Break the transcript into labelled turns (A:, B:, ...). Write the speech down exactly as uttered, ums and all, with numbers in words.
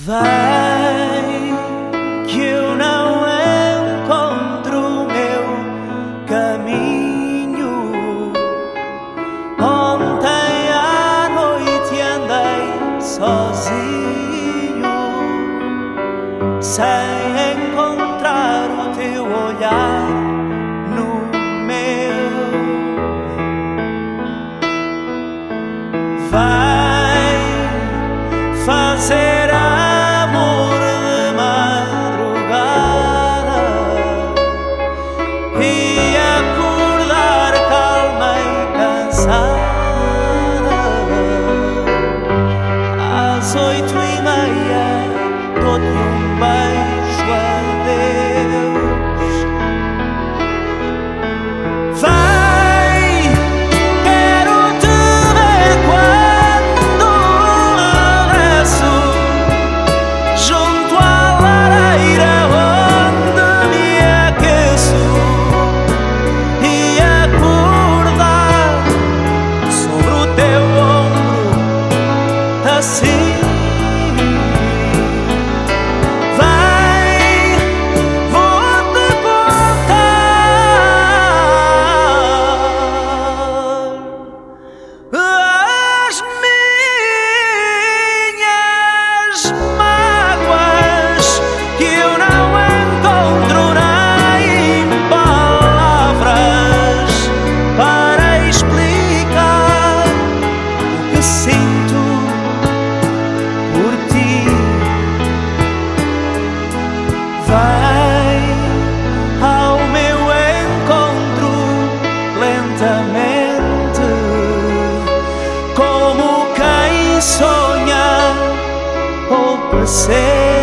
A: Vai, que eu não encontro o meu caminho. Ontem à noite andei sozinho, sem encontrar o teu olhar no meu. Vai fazer amor de madrugada e acordar calma e cansada. Às oito e meia dou-te um beijo, adeus. Vai, quero te ver quando regresso, junto à lareira onde me aqueço, e acordar sobre o teu ombro assim. Vai, vou-te contar as minhas mágoas, que eu não encontro nem palavras para explicar o que sinto por ti. Vai ao meu encontro lentamente, como quem sonha ou percebe